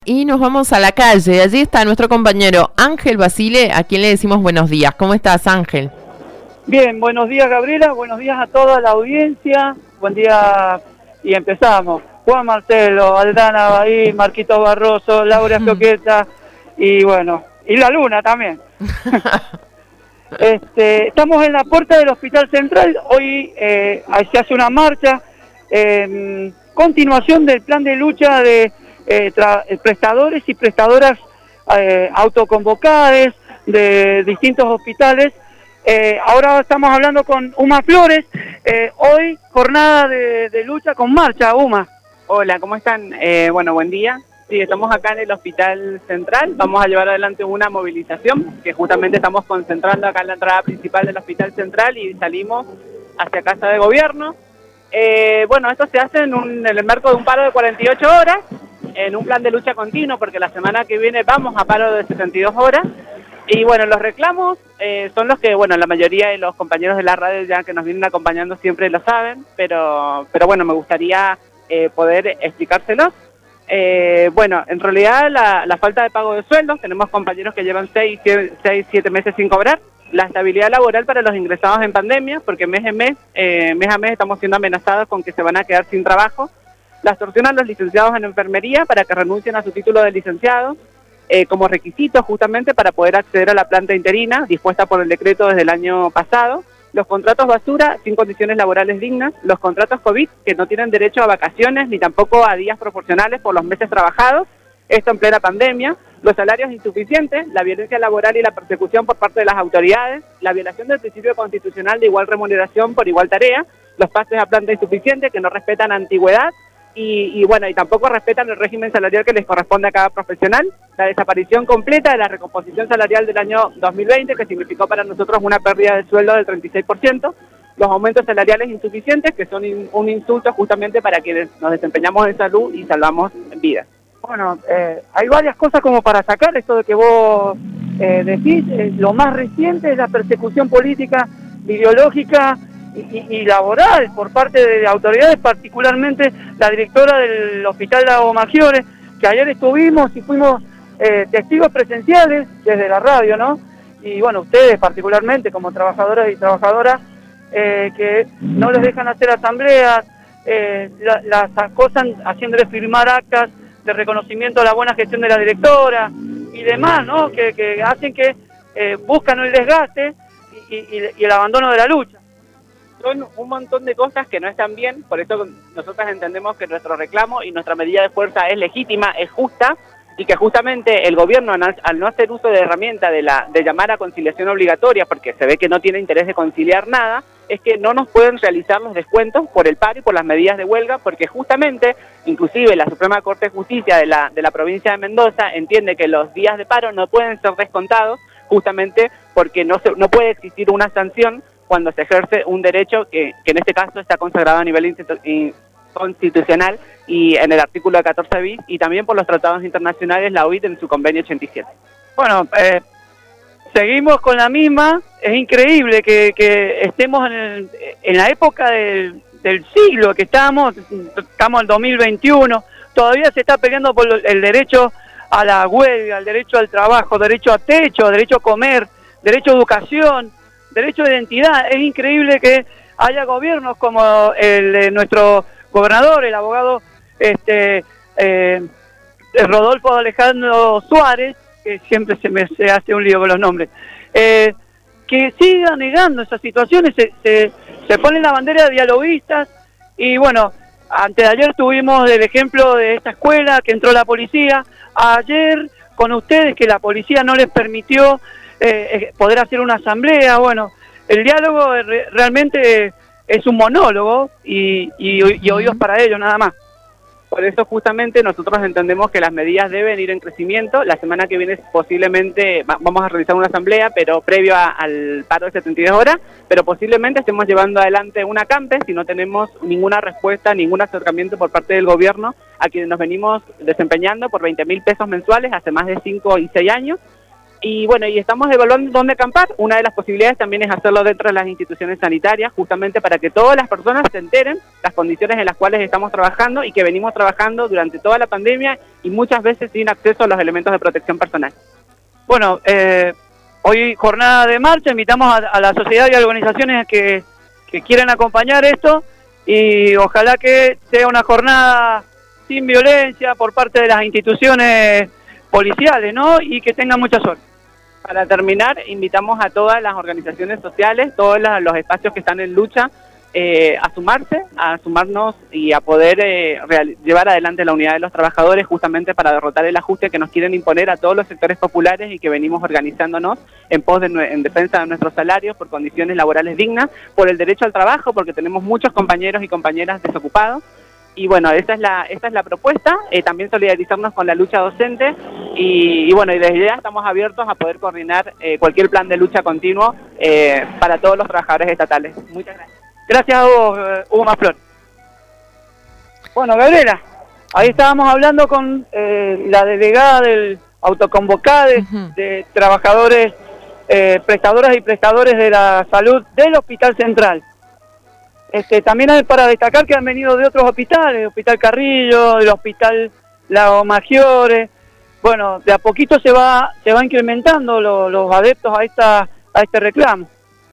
y nos vamos a la calle. Allí está nuestro compañero Ángel Basile, a quien le decimos buenos días. ¿Cómo estás, Ángel? Bien, buenos días, Gabriela, buenos días a toda la audiencia, buen día, y empezamos. Juan Marcelo, Aldana Bahí, Marquito Barroso, Laura Fioqueta, y bueno, y la Luna también. Estamos en la puerta del Hospital Central, hoy se hace una marcha, continuación del plan de lucha de prestadores y prestadoras autoconvocadas de distintos hospitales. Ahora estamos hablando con Uma Flores, hoy jornada de lucha con marcha. Uma. Hola, ¿cómo están? Bueno, buen día. Sí, estamos acá en el Hospital Central, vamos a llevar adelante una movilización que justamente estamos concentrando acá en la entrada principal del Hospital Central y salimos hacia Casa de Gobierno. Bueno, esto se hace en el marco de un paro de 48 horas, en un plan de lucha continuo, porque la semana que viene vamos a paro de 72 horas. Y bueno, los reclamos son los que, bueno, la mayoría de los compañeros de la radio ya que nos vienen acompañando siempre lo saben, pero bueno, me gustaría poder explicárselos. Bueno, en realidad la falta de pago de sueldos, tenemos compañeros que llevan 6-7 meses sin cobrar, la estabilidad laboral para los ingresados en pandemia, porque mes a mes estamos siendo amenazados con que se van a quedar sin trabajo, la extorsión a los licenciados en enfermería para que renuncien a su título de licenciado, como requisito justamente para poder acceder a la planta interina dispuesta por el decreto desde el año pasado, los contratos basura sin condiciones laborales dignas, los contratos COVID que no tienen derecho a vacaciones ni tampoco a días proporcionales por los meses trabajados, esto en plena pandemia, los salarios insuficientes, la violencia laboral y la persecución por parte de las autoridades, la violación del principio constitucional de igual remuneración por igual tarea, los pases a planta insuficiente que no respetan antigüedad y bueno, y tampoco respetan el régimen salarial que les corresponde a cada profesional, la desaparición completa de la recomposición salarial del año 2020 que significó para nosotros una pérdida de sueldo del 36%, los aumentos salariales insuficientes que son un insulto justamente para quienes nos desempeñamos en salud y salvamos vidas. Bueno, hay varias cosas como para sacar esto de que vos decís. Lo más reciente es la persecución política, ideológica y laboral por parte de autoridades, particularmente la directora del Hospital Lago Maggiore, que ayer estuvimos y fuimos testigos presenciales desde la radio, ¿no? Y bueno, ustedes particularmente como trabajadoras y trabajadoras que no les dejan hacer asambleas, las acosan haciéndoles firmar actas de reconocimiento a la buena gestión de la directora y demás, ¿no? Que hacen que buscan el desgaste y el abandono de la lucha. Son un montón de cosas que no están bien, por eso nosotros entendemos que nuestro reclamo y nuestra medida de fuerza es legítima, es justa, y que justamente el gobierno, al no hacer uso de herramienta de llamar a conciliación obligatoria, porque se ve que no tiene interés de conciliar nada, es que no nos pueden realizar los descuentos por el paro y por las medidas de huelga, porque justamente, inclusive la Suprema Corte de Justicia de la provincia de Mendoza entiende que los días de paro no pueden ser descontados, justamente porque no puede existir una sanción cuando se ejerce un derecho que en este caso está consagrado a nivel constitucional y en el artículo 14 bis y también por los tratados internacionales, la OIT en su convenio 87. Bueno, seguimos con la misma. Es increíble que estemos en la época del siglo que estamos en 2021, todavía se está peleando por el derecho a la huelga, el derecho al trabajo, derecho a techo, derecho a comer, derecho a educación, derecho de identidad. Es increíble que haya gobiernos como el de nuestro gobernador, el abogado Rodolfo Alejandro Suárez, que siempre se hace un lío con los nombres, que siga negando esas situaciones, se ponen la bandera de dialoguistas. Y bueno, antes de ayer tuvimos el ejemplo de esta escuela que entró la policía, ayer con ustedes que la policía no les permitió poder hacer una asamblea. Bueno, el diálogo realmente es un monólogo y oídos para ello, nada más. Por eso justamente nosotros entendemos que las medidas deben ir en crecimiento. La semana que viene posiblemente vamos a realizar una asamblea, pero previo al paro de 72 horas, pero posiblemente estemos llevando adelante una CAMPE si no tenemos ninguna respuesta, ningún acercamiento por parte del gobierno a quienes nos venimos desempeñando por 20.000 pesos mensuales hace más de 5 y 6 años. Y bueno, y estamos evaluando dónde acampar. Una de las posibilidades también es hacerlo dentro de las instituciones sanitarias, justamente para que todas las personas se enteren las condiciones en las cuales estamos trabajando y que venimos trabajando durante toda la pandemia y muchas veces sin acceso a los elementos de protección personal. Bueno, hoy jornada de marcha, invitamos a la sociedad y a organizaciones que quieran acompañar esto y ojalá que sea una jornada sin violencia por parte de las instituciones policiales, ¿no? Y que tengan mucha suerte. Para terminar, invitamos a todas las organizaciones sociales, todos los espacios que están en lucha, a sumarnos y a poder llevar adelante la unidad de los trabajadores justamente para derrotar el ajuste que nos quieren imponer a todos los sectores populares y que venimos organizándonos en defensa de nuestros salarios, por condiciones laborales dignas, por el derecho al trabajo, porque tenemos muchos compañeros y compañeras desocupados. Y bueno, esta es la propuesta, también solidarizarnos con la lucha docente y bueno, y desde ya estamos abiertos a poder coordinar cualquier plan de lucha continuo para todos los trabajadores estatales. Muchas gracias. Gracias a vos, Hugo Maflor. Bueno, Gabriela, ahí estábamos hablando con la delegada del Autoconvocade de trabajadores, prestadoras y prestadores de la salud del Hospital Central. También hay para destacar que han venido de otros hospitales, el Hospital Carrillo, del Hospital Lago Maggiore. Bueno, de a poquito se va incrementando los adeptos a este reclamo.